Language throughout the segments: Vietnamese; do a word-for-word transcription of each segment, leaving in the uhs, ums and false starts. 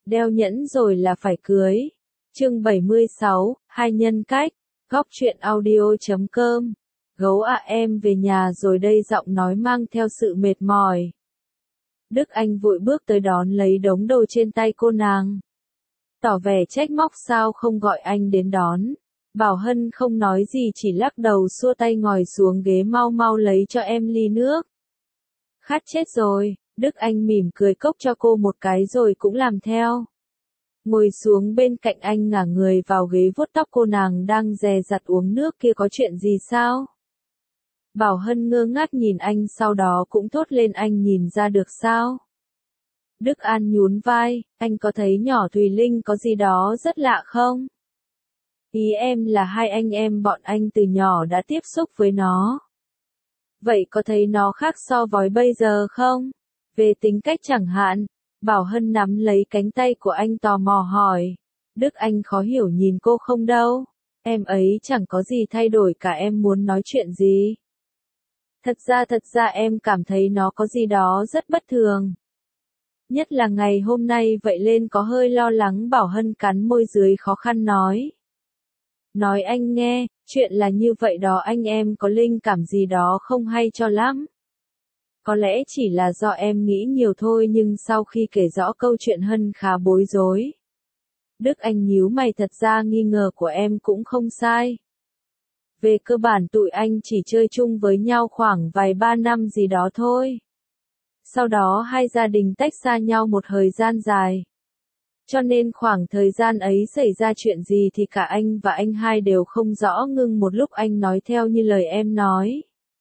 Đeo nhẫn rồi là phải cưới. Chương bảy mươi sáu, hai nhân cách. Góc truyện audio chấm com. Gấu ạ em về nhà rồi đây, giọng nói mang theo sự mệt mỏi. Đức Anh vội bước tới đón lấy đống đồ trên tay cô nàng. Tỏ vẻ trách móc sao không gọi anh đến đón. Bảo Hân không nói gì, chỉ lắc đầu xua tay ngồi xuống ghế, mau mau lấy cho em ly nước. Khát chết rồi. Đức Anh mỉm cười cốc cho cô một cái rồi cũng làm theo. Ngồi xuống bên cạnh anh, ngả người vào ghế vuốt tóc cô nàng đang dè dặt uống nước kia. Có chuyện gì sao? Bảo Hân ngơ ngác nhìn anh, sau đó cũng thốt lên, anh nhìn ra được sao? Đức An nhún vai, anh có thấy nhỏ Thùy Linh có gì đó rất lạ không? Ý em là hai anh em bọn anh từ nhỏ đã tiếp xúc với nó. Vậy có thấy nó khác so với bây giờ không? Về tính cách chẳng hạn. Bảo Hân nắm lấy cánh tay của anh tò mò hỏi. Đức Anh khó hiểu nhìn cô, không đâu. Em ấy chẳng có gì thay đổi cả, em muốn nói chuyện gì? Thật ra thật ra em cảm thấy nó có gì đó rất bất thường. Nhất là ngày hôm nay vậy lên có hơi lo lắng. Bảo Hân cắn môi dưới khó khăn nói. Nói anh nghe, chuyện là như vậy đó, anh em có linh cảm gì đó không hay cho lắm. Có lẽ chỉ là do em nghĩ nhiều thôi, nhưng sau khi kể rõ câu chuyện Hân khá bối rối. Đức Anh nhíu mày, thật ra nghi ngờ của em cũng không sai. Về cơ bản tụi anh chỉ chơi chung với nhau khoảng vài ba năm gì đó thôi. Sau đó hai gia đình tách xa nhau một thời gian dài. Cho nên khoảng thời gian ấy xảy ra chuyện gì thì cả anh và anh hai đều không rõ. Ngưng một lúc anh nói, theo như lời em nói.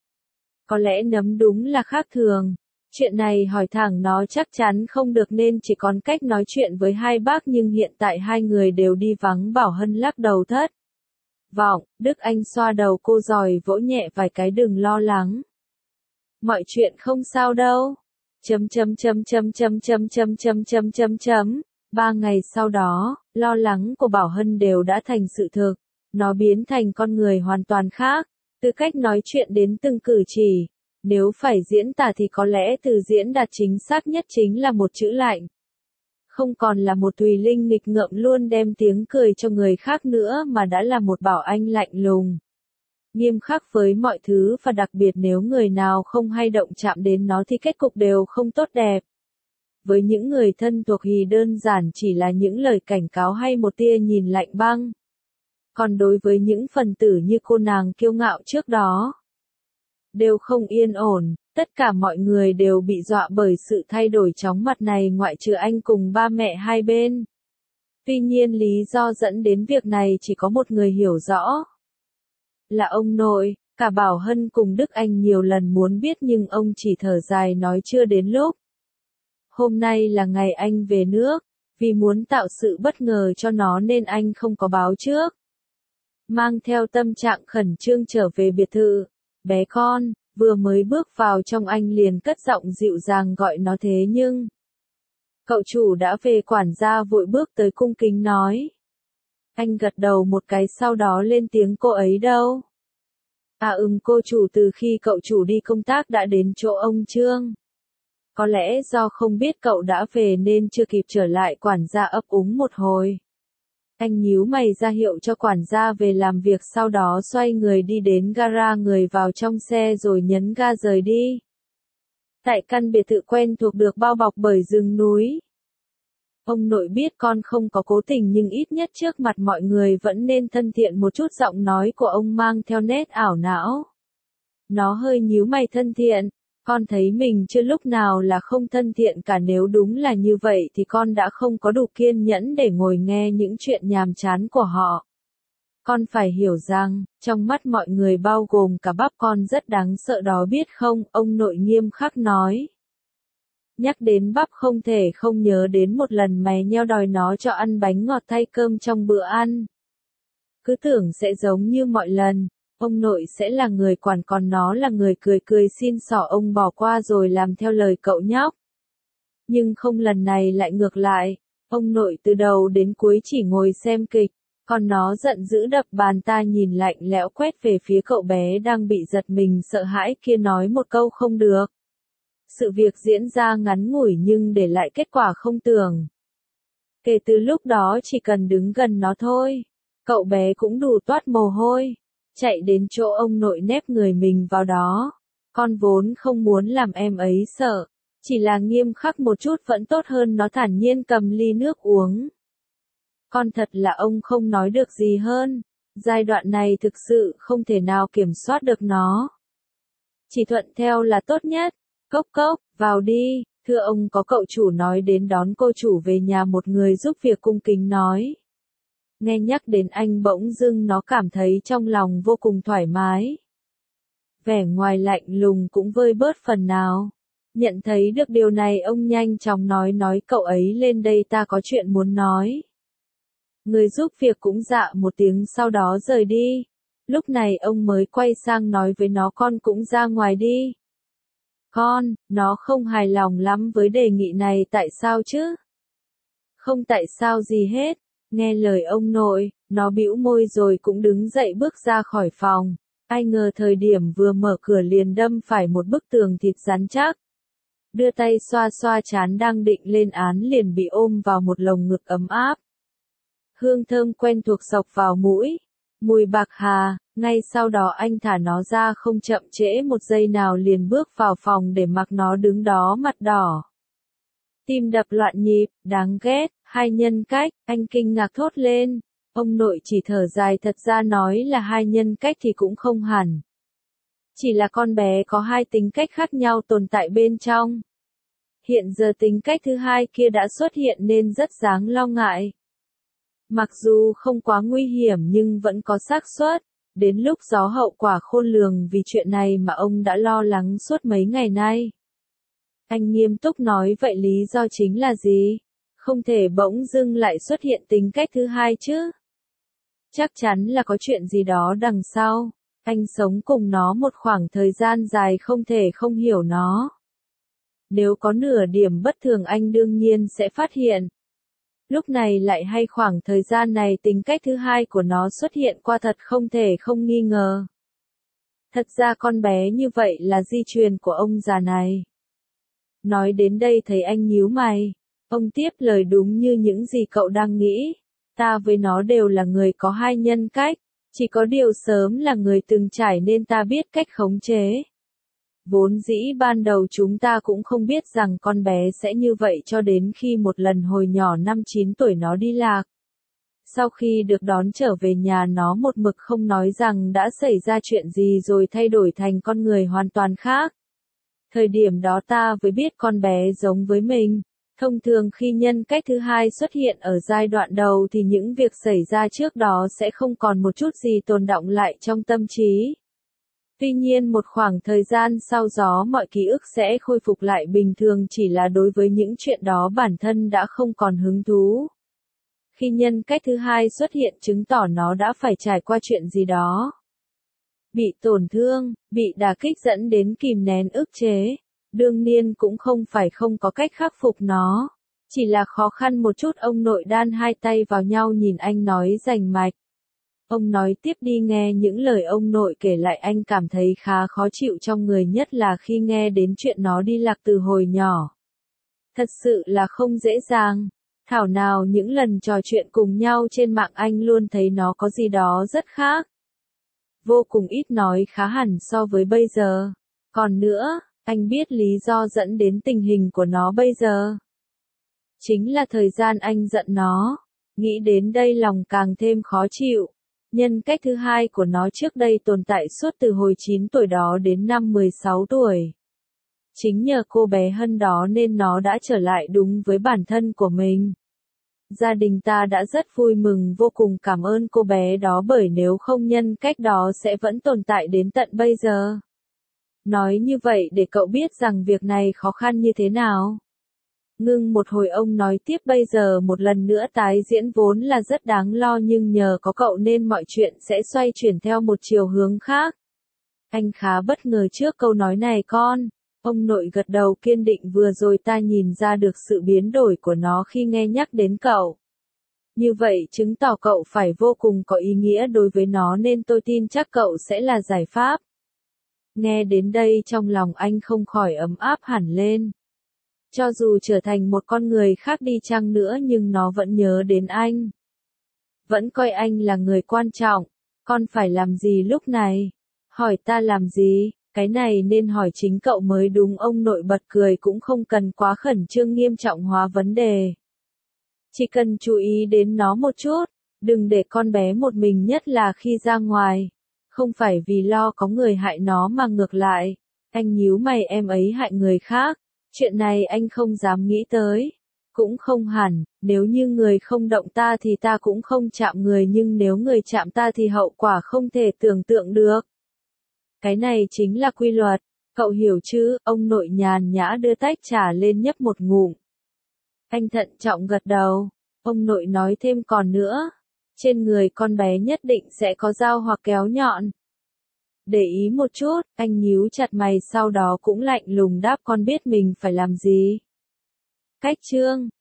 Có lẽ nấm đúng là khác thường. Chuyện này hỏi thẳng nó chắc chắn không được, nên chỉ còn cách nói chuyện với hai bác, nhưng hiện tại hai người đều đi vắng. Bảo Hân lắc đầu thất vọng. Đức Anh xoa đầu cô rồi vỗ nhẹ vài cái, đừng lo lắng. Mọi chuyện không sao đâu. Chấm chấm chấm chấm chấm chấm chấm chấm chấm chấm chấm. Ba ngày sau đó, lo lắng của Bảo Hân đều đã thành sự thực. Nó biến thành con người hoàn toàn khác. Từ cách nói chuyện đến từng cử chỉ. Nếu phải diễn tả thì có lẽ từ diễn đạt chính xác nhất chính là một chữ lạnh. Không còn là một Thùy Linh nghịch ngợm luôn đem tiếng cười cho người khác nữa, mà đã là một Bảo Anh lạnh lùng, nghiêm khắc với mọi thứ, và đặc biệt nếu người nào không hay động chạm đến nó thì kết cục đều không tốt đẹp. Với những người thân thuộc thì đơn giản chỉ là những lời cảnh cáo hay một tia nhìn lạnh băng. Còn đối với những phần tử như cô nàng kiêu ngạo trước đó, đều không yên ổn. Tất cả mọi người đều bị dọa bởi sự thay đổi chóng mặt này, ngoại trừ anh cùng ba mẹ hai bên. Tuy nhiên lý do dẫn đến việc này chỉ có một người hiểu rõ. Là ông nội. Cả Bảo Hân cùng Đức Anh nhiều lần muốn biết nhưng ông chỉ thở dài nói chưa đến lúc. Hôm nay là ngày anh về nước. Vì muốn tạo sự bất ngờ cho nó nên anh không có báo trước. Mang theo tâm trạng khẩn trương trở về biệt thự. Bé con. Vừa mới bước vào trong anh liền cất giọng dịu dàng gọi nó, thế nhưng cậu chủ đã về. Quản gia vội bước tới cung kính nói. Anh gật đầu một cái, sau đó lên tiếng, cô ấy đâu? À ừm, cô chủ từ khi cậu chủ đi công tác đã đến chỗ ông Trương. Có lẽ do không biết cậu đã về nên chưa kịp trở lại. Quản gia ấp úng một hồi. Anh nhíu mày ra hiệu cho quản gia về làm việc, sau đó xoay người đi đến gara, người vào trong xe rồi nhấn ga rời đi. Tại căn biệt thự quen thuộc được bao bọc bởi rừng núi. Ông nội biết con không có cố tình nhưng ít nhất trước mặt mọi người vẫn nên thân thiện một chút. Giọng nói của ông mang theo nét ảo não. Nó hơi nhíu mày, thân thiện. Con thấy mình chưa lúc nào là không thân thiện cả, nếu đúng là như vậy thì con đã không có đủ kiên nhẫn để ngồi nghe những chuyện nhàm chán của họ. Con phải hiểu rằng, trong mắt mọi người bao gồm cả bắp con rất đáng sợ đó biết không, ông nội nghiêm khắc nói. Nhắc đến bắp không thể không nhớ đến một lần mày nheo đòi nó cho ăn bánh ngọt thay cơm trong bữa ăn. Cứ tưởng sẽ giống như mọi lần. Ông nội sẽ là người quản, còn nó là người cười cười xin xỏ ông bỏ qua rồi làm theo lời cậu nhóc. Nhưng không, lần này lại ngược lại. Ông nội từ đầu đến cuối chỉ ngồi xem kịch, còn nó giận dữ đập bàn, ta nhìn lạnh lẽo quét về phía cậu bé đang bị giật mình sợ hãi kia, nói một câu không được. Sự việc diễn ra ngắn ngủi nhưng để lại kết quả không tưởng. Kể từ lúc đó chỉ cần đứng gần nó thôi, cậu bé cũng đủ toát mồ hôi, chạy đến chỗ ông nội nép người mình vào đó. Con vốn không muốn làm em ấy sợ, chỉ là nghiêm khắc một chút vẫn tốt hơn nó thản nhiên cầm ly nước uống. Con thật là ông không nói được gì hơn, giai đoạn này thực sự không thể nào kiểm soát được nó. Chỉ thuận theo là tốt nhất. Cốc cốc, vào đi, thưa ông, có cậu chủ nói đến đón cô chủ về nhà, một người giúp việc cung kính nói. Nghe nhắc đến anh bỗng dưng nó cảm thấy trong lòng vô cùng thoải mái. Vẻ ngoài lạnh lùng cũng vơi bớt phần nào. Nhận thấy được điều này ông nhanh chóng nói nói cậu ấy lên đây, ta có chuyện muốn nói. Người giúp việc cũng dạ một tiếng sau đó rời đi. Lúc này ông mới quay sang nói với nó, con cũng ra ngoài đi. Con, nó không hài lòng lắm với đề nghị này. Tại sao chứ? Không tại sao gì hết. Nghe lời ông nội, nó bĩu môi rồi cũng đứng dậy bước ra khỏi phòng. Ai ngờ thời điểm vừa mở cửa liền đâm phải một bức tường thịt rắn chắc. Đưa tay xoa xoa trán đang định lên án liền bị ôm vào một lồng ngực ấm áp. Hương thơm quen thuộc xộc vào mũi. Mùi bạc hà, ngay sau đó anh thả nó ra không chậm trễ một giây nào liền bước vào phòng để mặc nó đứng đó mặt đỏ. Tim đập loạn nhịp, đáng ghét, hai nhân cách, anh kinh ngạc thốt lên. Ông nội chỉ thở dài, thật ra nói là hai nhân cách thì cũng không hẳn. Chỉ là con bé có hai tính cách khác nhau tồn tại bên trong. Hiện giờ tính cách thứ hai kia đã xuất hiện nên rất đáng lo ngại. Mặc dù không quá nguy hiểm nhưng vẫn có xác suất, đến lúc gió hậu quả khôn lường, vì chuyện này mà ông đã lo lắng suốt mấy ngày nay. Anh nghiêm túc nói, vậy lý do chính là gì? Không thể bỗng dưng lại xuất hiện tính cách thứ hai chứ? Chắc chắn là có chuyện gì đó đằng sau. Anh sống cùng nó một khoảng thời gian dài không thể không hiểu nó. Nếu có nửa điểm bất thường anh đương nhiên sẽ phát hiện. Lúc này lại hay khoảng thời gian này tính cách thứ hai của nó xuất hiện qua thật không thể không nghi ngờ. Thật ra con bé như vậy là di truyền của ông già này. Nói đến đây thấy anh nhíu mày. Ông tiếp lời, đúng như những gì cậu đang nghĩ. Ta với nó đều là người có hai nhân cách. Chỉ có điều sớm là người từng trải nên ta biết cách khống chế. Vốn dĩ ban đầu chúng ta cũng không biết rằng con bé sẽ như vậy cho đến khi một lần hồi nhỏ năm chín tuổi nó đi lạc. Sau khi được đón trở về nhà nó một mực không nói rằng đã xảy ra chuyện gì rồi thay đổi thành con người hoàn toàn khác. Thời điểm đó ta mới biết con bé giống với mình. Thông thường khi nhân cách thứ hai xuất hiện ở giai đoạn đầu thì những việc xảy ra trước đó sẽ không còn một chút gì tồn đọng lại trong tâm trí. Tuy nhiên một khoảng thời gian sau gió mọi ký ức sẽ khôi phục lại bình thường, chỉ là đối với những chuyện đó bản thân đã không còn hứng thú. Khi nhân cách thứ hai xuất hiện chứng tỏ nó đã phải trải qua chuyện gì đó. Bị tổn thương, bị đả kích dẫn đến kìm nén ức chế. Đương nhiên cũng không phải không có cách khắc phục nó. Chỉ là khó khăn một chút. Ông nội đan hai tay vào nhau nhìn anh nói rành mạch. Ông nói tiếp đi, nghe những lời ông nội kể lại anh cảm thấy khá khó chịu trong người, nhất là khi nghe đến chuyện nó đi lạc từ hồi nhỏ. Thật sự là không dễ dàng. Thảo nào những lần trò chuyện cùng nhau trên mạng anh luôn thấy nó có gì đó rất khác. Vô cùng ít nói, khá hẳn so với bây giờ. Còn nữa, anh biết lý do dẫn đến tình hình của nó bây giờ. Chính là thời gian anh giận nó. Nghĩ đến đây lòng càng thêm khó chịu. Nhân cách thứ hai của nó trước đây tồn tại suốt từ hồi chín tuổi đó đến năm mười sáu tuổi. Chính nhờ cô bé Hân đó nên nó đã trở lại đúng với bản thân của mình. Gia đình ta đã rất vui mừng, vô cùng cảm ơn cô bé đó, bởi nếu không nhân cách đó sẽ vẫn tồn tại đến tận bây giờ. Nói như vậy để cậu biết rằng việc này khó khăn như thế nào. Ngưng một hồi ông nói tiếp, bây giờ một lần nữa tái diễn vốn là rất đáng lo, nhưng nhờ có cậu nên mọi chuyện sẽ xoay chuyển theo một chiều hướng khác. Anh khá bất ngờ trước câu nói này con. Ông nội gật đầu kiên định, vừa rồi ta nhìn ra được sự biến đổi của nó khi nghe nhắc đến cậu. Như vậy chứng tỏ cậu phải vô cùng có ý nghĩa đối với nó nên tôi tin chắc cậu sẽ là giải pháp. Nghe đến đây trong lòng anh không khỏi ấm áp hẳn lên. Cho dù trở thành một con người khác đi chăng nữa nhưng nó vẫn nhớ đến anh. Vẫn coi anh là người quan trọng. Con phải làm gì lúc này? Hỏi ta làm gì? Cái này nên hỏi chính cậu mới đúng. Ông nội bật cười, cũng không cần quá khẩn trương nghiêm trọng hóa vấn đề. Chỉ cần chú ý đến nó một chút, đừng để con bé một mình, nhất là khi ra ngoài. Không phải vì lo có người hại nó mà ngược lại. Anh nhíu mày, em ấy hại người khác. Chuyện này anh không dám nghĩ tới. Cũng không hẳn, nếu như người không động ta thì ta cũng không chạm người, nhưng nếu người chạm ta thì hậu quả không thể tưởng tượng được. Cái này chính là quy luật, cậu hiểu chứ? Ông nội nhàn nhã đưa tách trà lên nhấp một ngụm. Anh thận trọng gật đầu. Ông nội nói thêm, còn nữa, trên người con bé nhất định sẽ có dao hoặc kéo nhọn. Để ý một chút, anh nhíu chặt mày, sau đó cũng lạnh lùng đáp, con biết mình phải làm gì. Cách chương